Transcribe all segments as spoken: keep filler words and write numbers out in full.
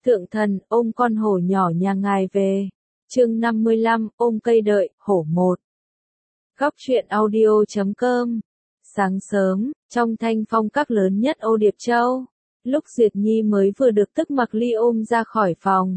Thượng thần, ôm con hổ nhỏ nhà ngài về. Chương năm mươi lăm, ôm cây đợi, hổ một. Góc truyện audio chấm com. Sáng sớm, trong thanh phong các lớn nhất Ô Điệp Châu, lúc Duyệt Nhi mới vừa được Tức Mặc Ly ôm ra khỏi phòng.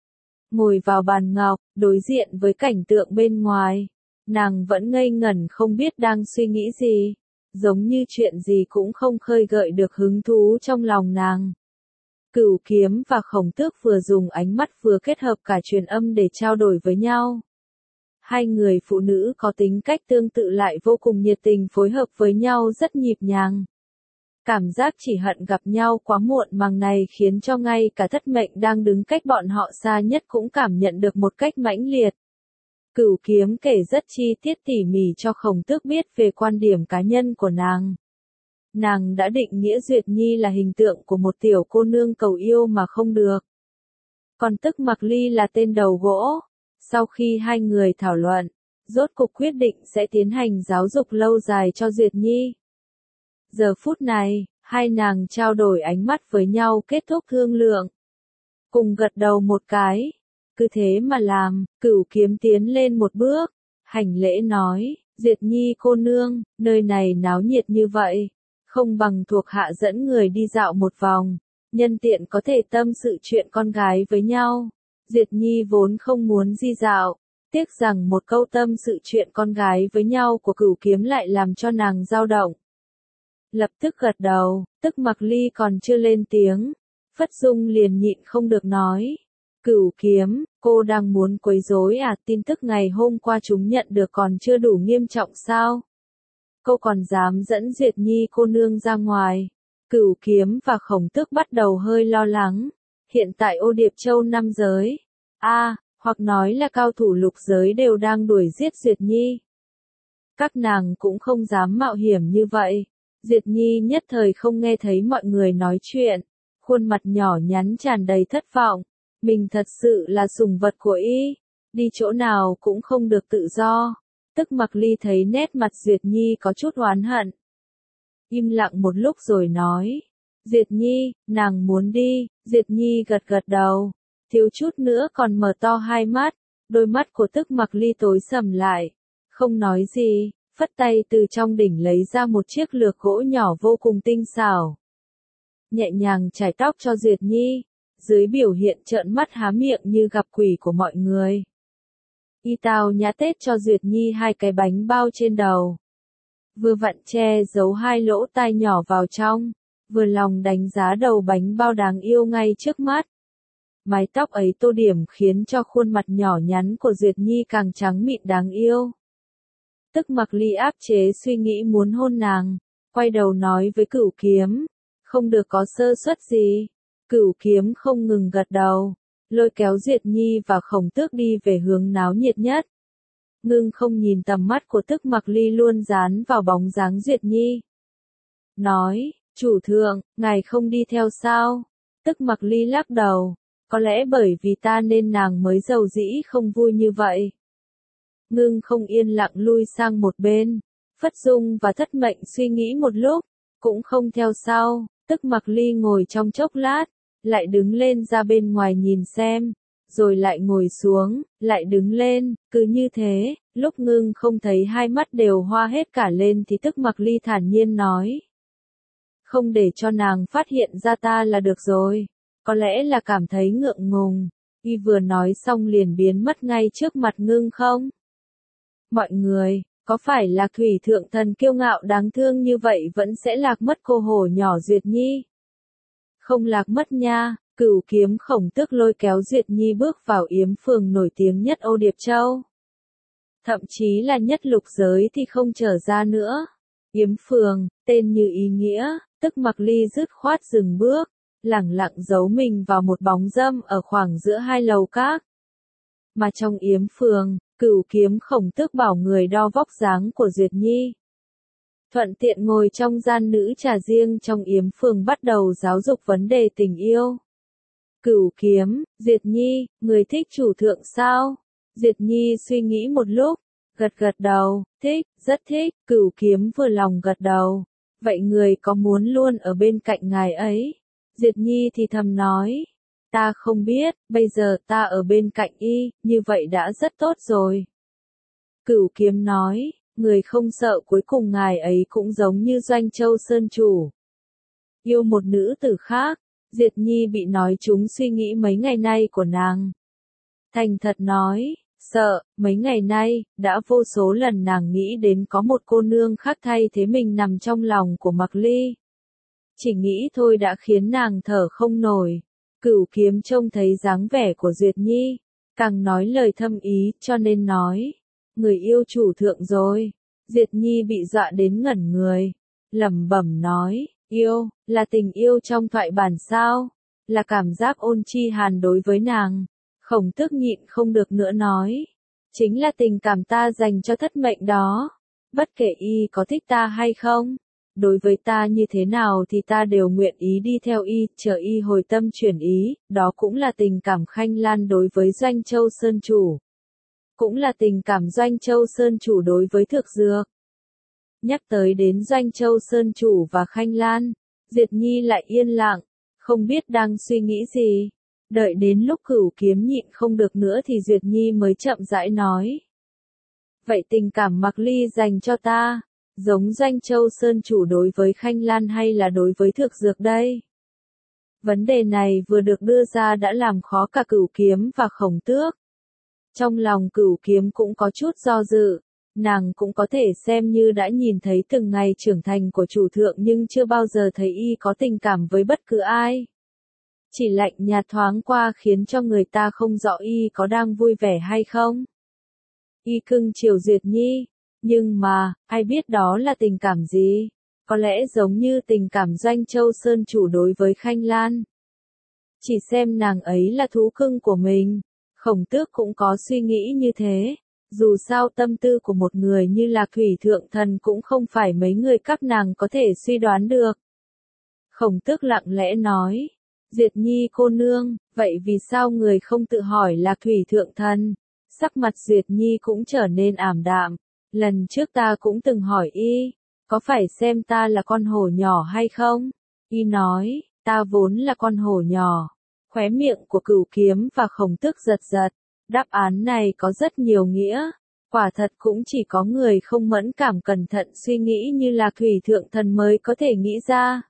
Ngồi vào bàn ngọc, đối diện với cảnh tượng bên ngoài, nàng vẫn ngây ngẩn không biết đang suy nghĩ gì, giống như chuyện gì cũng không khơi gợi được hứng thú trong lòng nàng. Cửu Kiếm và Khổng Tước vừa dùng ánh mắt vừa kết hợp cả truyền âm để trao đổi với nhau. Hai người phụ nữ có tính cách tương tự lại vô cùng nhiệt tình, phối hợp với nhau rất nhịp nhàng. Cảm giác chỉ hận gặp nhau quá muộn màng này khiến cho ngay cả Thất Mệnh đang đứng cách bọn họ xa nhất cũng cảm nhận được một cách mãnh liệt. Cửu Kiếm kể rất chi tiết tỉ mỉ cho Khổng Tước biết về quan điểm cá nhân của nàng. Nàng đã định nghĩa Duyệt Nhi là hình tượng của một tiểu cô nương cầu yêu mà không được. Còn Tức Mặc Ly là tên đầu gỗ. Sau khi hai người thảo luận, rốt cục quyết định sẽ tiến hành giáo dục lâu dài cho Duyệt Nhi. Giờ phút này, hai nàng trao đổi ánh mắt với nhau kết thúc thương lượng. Cùng gật đầu một cái. Cứ thế mà làm, Cửu Kiếm tiến lên một bước, hành lễ nói, Duyệt Nhi cô nương, nơi này náo nhiệt như vậy. Không bằng thuộc hạ dẫn người đi dạo một vòng, nhân tiện có thể tâm sự chuyện con gái với nhau. Duyệt Nhi vốn không muốn đi dạo, tiếc rằng một câu tâm sự chuyện con gái với nhau của Cửu Kiếm lại làm cho nàng dao động. Lập tức gật đầu, Tức Mặc Ly còn chưa lên tiếng, Phất Dung liền nhịn không được nói. Cửu Kiếm, cô đang muốn quấy rối à? Tin tức ngày hôm qua chúng nhận được còn chưa đủ nghiêm trọng sao? Cô còn dám dẫn Duyệt Nhi cô nương ra ngoài. Cửu Kiếm và Khổng Tước bắt đầu hơi lo lắng. Hiện tại Ô Điệp Châu năm giới, a, à, hoặc nói là cao thủ lục giới đều đang đuổi giết Duyệt Nhi. Các nàng cũng không dám mạo hiểm như vậy. Duyệt Nhi nhất thời không nghe thấy mọi người nói chuyện, khuôn mặt nhỏ nhắn tràn đầy thất vọng. Mình thật sự là sủng vật của y, đi chỗ nào cũng không được tự do. Tức Mặc Ly thấy nét mặt Duyệt Nhi có chút oán hận. Im lặng một lúc rồi nói. Duyệt Nhi, nàng muốn đi. Duyệt Nhi gật gật đầu. Thiếu chút nữa còn mở to hai mắt. Đôi mắt của Tức Mặc Ly tối sầm lại. Không nói gì, phất tay từ trong đỉnh lấy ra một chiếc lược gỗ nhỏ vô cùng tinh xảo. Nhẹ nhàng chải tóc cho Duyệt Nhi. Dưới biểu hiện trợn mắt há miệng như gặp quỷ của mọi người. Y tao nhã tết cho Duyệt Nhi hai cái bánh bao trên đầu. Vừa vặn che giấu hai lỗ tai nhỏ vào trong, vừa lòng đánh giá đầu bánh bao đáng yêu ngay trước mắt. Mái tóc ấy tô điểm khiến cho khuôn mặt nhỏ nhắn của Duyệt Nhi càng trắng mịn đáng yêu. Tức Mặc Ly áp chế suy nghĩ muốn hôn nàng, quay đầu nói với Cửu Kiếm, không được có sơ suất gì. Cửu Kiếm không ngừng gật đầu, lôi kéo Duyệt Nhi và Khổng Tước đi về hướng náo nhiệt nhất. Ngưng không nhìn tầm mắt của Tức Mặc Ly luôn dán vào bóng dáng Duyệt Nhi. Nói, chủ thượng, ngài không đi theo sao? Tức Mặc Ly lắc đầu, có lẽ bởi vì ta nên nàng mới giàu dĩ không vui như vậy. Ngưng không yên lặng lui sang một bên, Phất Dung và Thất Mệnh suy nghĩ một lúc, cũng không theo sau. Tức Mặc Ly ngồi trong chốc lát, lại đứng lên ra bên ngoài nhìn xem, rồi lại ngồi xuống, lại đứng lên, cứ như thế, lúc Ngưng không thấy hai mắt đều hoa hết cả lên thì Tức Mặc Ly thản nhiên nói. Không để cho nàng phát hiện ra ta là được rồi, có lẽ là cảm thấy ngượng ngùng, y vừa nói xong liền biến mất ngay trước mặt Ngưng không? Mọi người, có phải là thủy thượng thần kiêu ngạo đáng thương như vậy vẫn sẽ lạc mất cô hổ nhỏ Duyệt Nhi? Không lạc mất nha. Cửu Kiếm Khổng Tước lôi kéo Duyệt Nhi bước vào yếm phường nổi tiếng nhất Ô Điệp Châu. Thậm chí là nhất lục giới thì không trở ra nữa. Yếm phường, tên như ý nghĩa, Tức Mặc Ly dứt khoát dừng bước, lẳng lặng giấu mình vào một bóng râm ở khoảng giữa hai lầu các. Mà trong yếm phường, Cửu Kiếm Khổng Tước bảo người đo vóc dáng của Duyệt Nhi. Thuận tiện ngồi trong gian nữ trà riêng trong yếm phường bắt đầu giáo dục vấn đề tình yêu. Cửu Kiếm, Duyệt Nhi, người thích chủ thượng sao? Duyệt Nhi suy nghĩ một lúc, gật gật đầu, thích, rất thích. Cửu Kiếm vừa lòng gật đầu. Vậy người có muốn luôn ở bên cạnh ngài ấy? Duyệt Nhi thì thầm nói. Ta không biết, bây giờ ta ở bên cạnh y, như vậy đã rất tốt rồi. Cửu Kiếm nói, người không sợ cuối cùng ngài ấy cũng giống như Doanh Châu Sơn chủ. Yêu một nữ tử khác, Diệt Nhi bị nói trúng suy nghĩ mấy ngày nay của nàng. Thành thật nói, sợ, mấy ngày nay, đã vô số lần nàng nghĩ đến có một cô nương khác thay thế mình nằm trong lòng của Mặc Ly. Chỉ nghĩ thôi đã khiến nàng thở không nổi. Cửu Kiếm trông thấy dáng vẻ của Duyệt Nhi, càng nói lời thâm ý, cho nên nói, người yêu chủ thượng rồi. Duyệt Nhi bị dọa đến ngẩn người, lẩm bẩm nói, yêu, là tình yêu trong thoại bản sao, là cảm giác ôn chi hàn đối với nàng. Khổng Tước nhịn không được nữa nói, chính là tình cảm ta dành cho thất mệnh đó, bất kể y có thích ta hay không. Đối với ta như thế nào thì ta đều nguyện ý đi theo y, chờ y hồi tâm chuyển ý, đó cũng là tình cảm Khanh Lan đối với Doanh Châu Sơn chủ. Cũng là tình cảm Doanh Châu Sơn chủ đối với Thực Dược. Nhắc tới đến Doanh Châu Sơn chủ và Khanh Lan, Diệt Nhi lại yên lặng, không biết đang suy nghĩ gì. Đợi đến lúc Cửu Kiếm nhịn không được nữa thì Duyệt Nhi mới chậm rãi nói. Vậy tình cảm Mặc Ly dành cho ta, giống Doanh Châu Sơn chủ đối với Khanh Lan hay là đối với Thực Dược đây? Vấn đề này vừa được đưa ra đã làm khó cả Cửu Kiếm và Khổng Tước. Trong lòng Cửu Kiếm cũng có chút do dự, nàng cũng có thể xem như đã nhìn thấy từng ngày trưởng thành của chủ thượng nhưng chưa bao giờ thấy y có tình cảm với bất cứ ai. Chỉ lạnh nhạt thoáng qua khiến cho người ta không rõ y có đang vui vẻ hay không. Y cưng chiều Duyệt Nhi, nhưng mà, ai biết đó là tình cảm gì? Có lẽ giống như tình cảm Doanh Châu Sơn chủ đối với Khanh Lan. Chỉ xem nàng ấy là thú cưng của mình. Khổng Tước cũng có suy nghĩ như thế. Dù sao tâm tư của một người như Lạc Thủy Thượng Thần cũng không phải mấy người các nàng có thể suy đoán được. Khổng Tước lặng lẽ nói. Diệt Nhi cô nương, vậy vì sao người không tự hỏi Lạc Thủy Thượng Thần? Sắc mặt Duyệt Nhi cũng trở nên ảm đạm. Lần trước ta cũng từng hỏi y, có phải xem ta là con hổ nhỏ hay không? Y nói, ta vốn là con hổ nhỏ. Khóe miệng của Cửu Kiếm và Khổng Tước giật giật. Đáp án này có rất nhiều nghĩa. Quả thật cũng chỉ có người không mẫn cảm cẩn thận suy nghĩ như là Thủy Thượng Thần mới có thể nghĩ ra.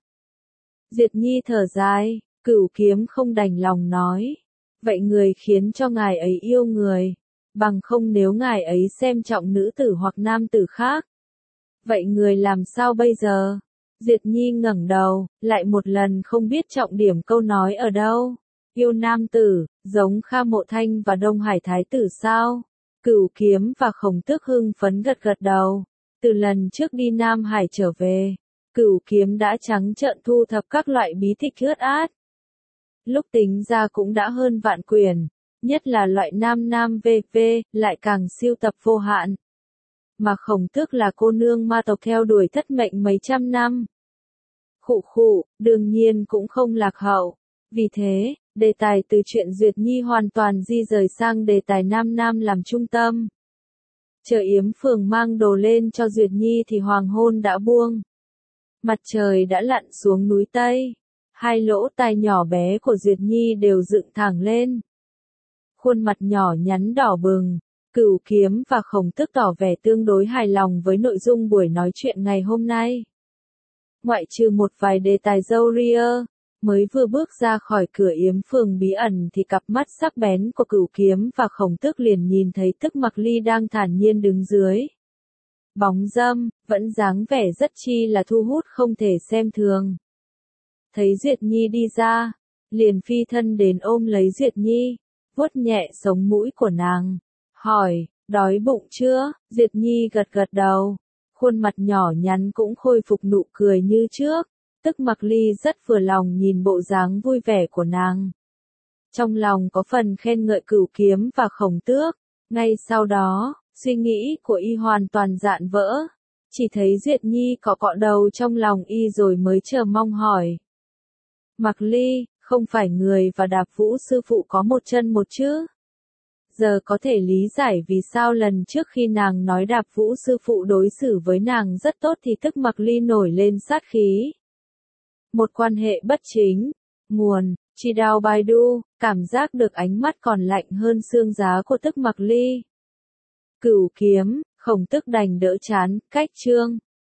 Diệt Nhi thở dài, Cửu Kiếm không đành lòng nói. Vậy người khiến cho ngài ấy yêu người. Bằng không nếu ngài ấy xem trọng nữ tử hoặc nam tử khác. Vậy người làm sao bây giờ? Diệt Nhi ngẩng đầu, lại một lần không biết trọng điểm câu nói ở đâu. Yêu nam tử, giống Kha Mộ Thanh và Đông Hải Thái tử sao? Cửu Kiếm và Khổng Tước hưng phấn gật gật đầu. Từ lần trước đi Nam Hải trở về, Cửu Kiếm đã trắng trợn thu thập các loại bí tịch ướt át. Lúc tính ra cũng đã hơn vạn quyển. Nhất là loại nam nam vê vê, lại càng siêu tập vô hạn. Mà Khổng Tước là cô nương ma tộc theo đuổi thất mệnh mấy trăm năm. Khụ khụ, đương nhiên cũng không lạc hậu. Vì thế, đề tài từ chuyện Duyệt Nhi hoàn toàn di rời sang đề tài nam nam làm trung tâm. Chờ Yếm Phường mang đồ lên cho Duyệt Nhi thì hoàng hôn đã buông. Mặt trời đã lặn xuống núi Tây. Hai lỗ tai nhỏ bé của Duyệt Nhi đều dựng thẳng lên. Khuôn mặt nhỏ nhắn đỏ bừng, Cửu Kiếm và Khổng Tước tỏ vẻ tương đối hài lòng với nội dung buổi nói chuyện ngày hôm nay. Ngoại trừ một vài đề tài râu ria, mới vừa bước ra khỏi cửa Yếm Phường bí ẩn thì cặp mắt sắc bén của Cửu Kiếm và Khổng Tước liền nhìn thấy Tức Mặc Ly đang thản nhiên đứng dưới. Bóng dâm, vẫn dáng vẻ rất chi là thu hút không thể xem thường. Thấy Duyệt Nhi đi ra, liền phi thân đến ôm lấy Duyệt Nhi. Vuốt nhẹ sống mũi của nàng, hỏi, đói bụng chưa? Duyệt Nhi gật gật đầu, khuôn mặt nhỏ nhắn cũng khôi phục nụ cười như trước. Tức Mặc Ly rất vừa lòng nhìn bộ dáng vui vẻ của nàng. Trong lòng có phần khen ngợi Cửu Kiếm và Khổng Tước. Ngay sau đó, suy nghĩ của y hoàn toàn dạn vỡ. Chỉ thấy Duyệt Nhi cọ cọ đầu trong lòng y rồi mới chờ mong hỏi. Mặc Ly, không phải người và Đạp Vũ sư phụ có một chân một chứ? Giờ có thể lý giải vì sao lần trước khi nàng nói Đạp Vũ sư phụ đối xử với nàng rất tốt thì Tức Mặc Ly nổi lên sát khí. Một quan hệ bất chính, nguồn, Chi Đao Baidu, cảm giác được ánh mắt còn lạnh hơn xương giá của Tức Mặc Ly. Cửu kiếm, Khổng Tức đành đỡ chán, cách chương.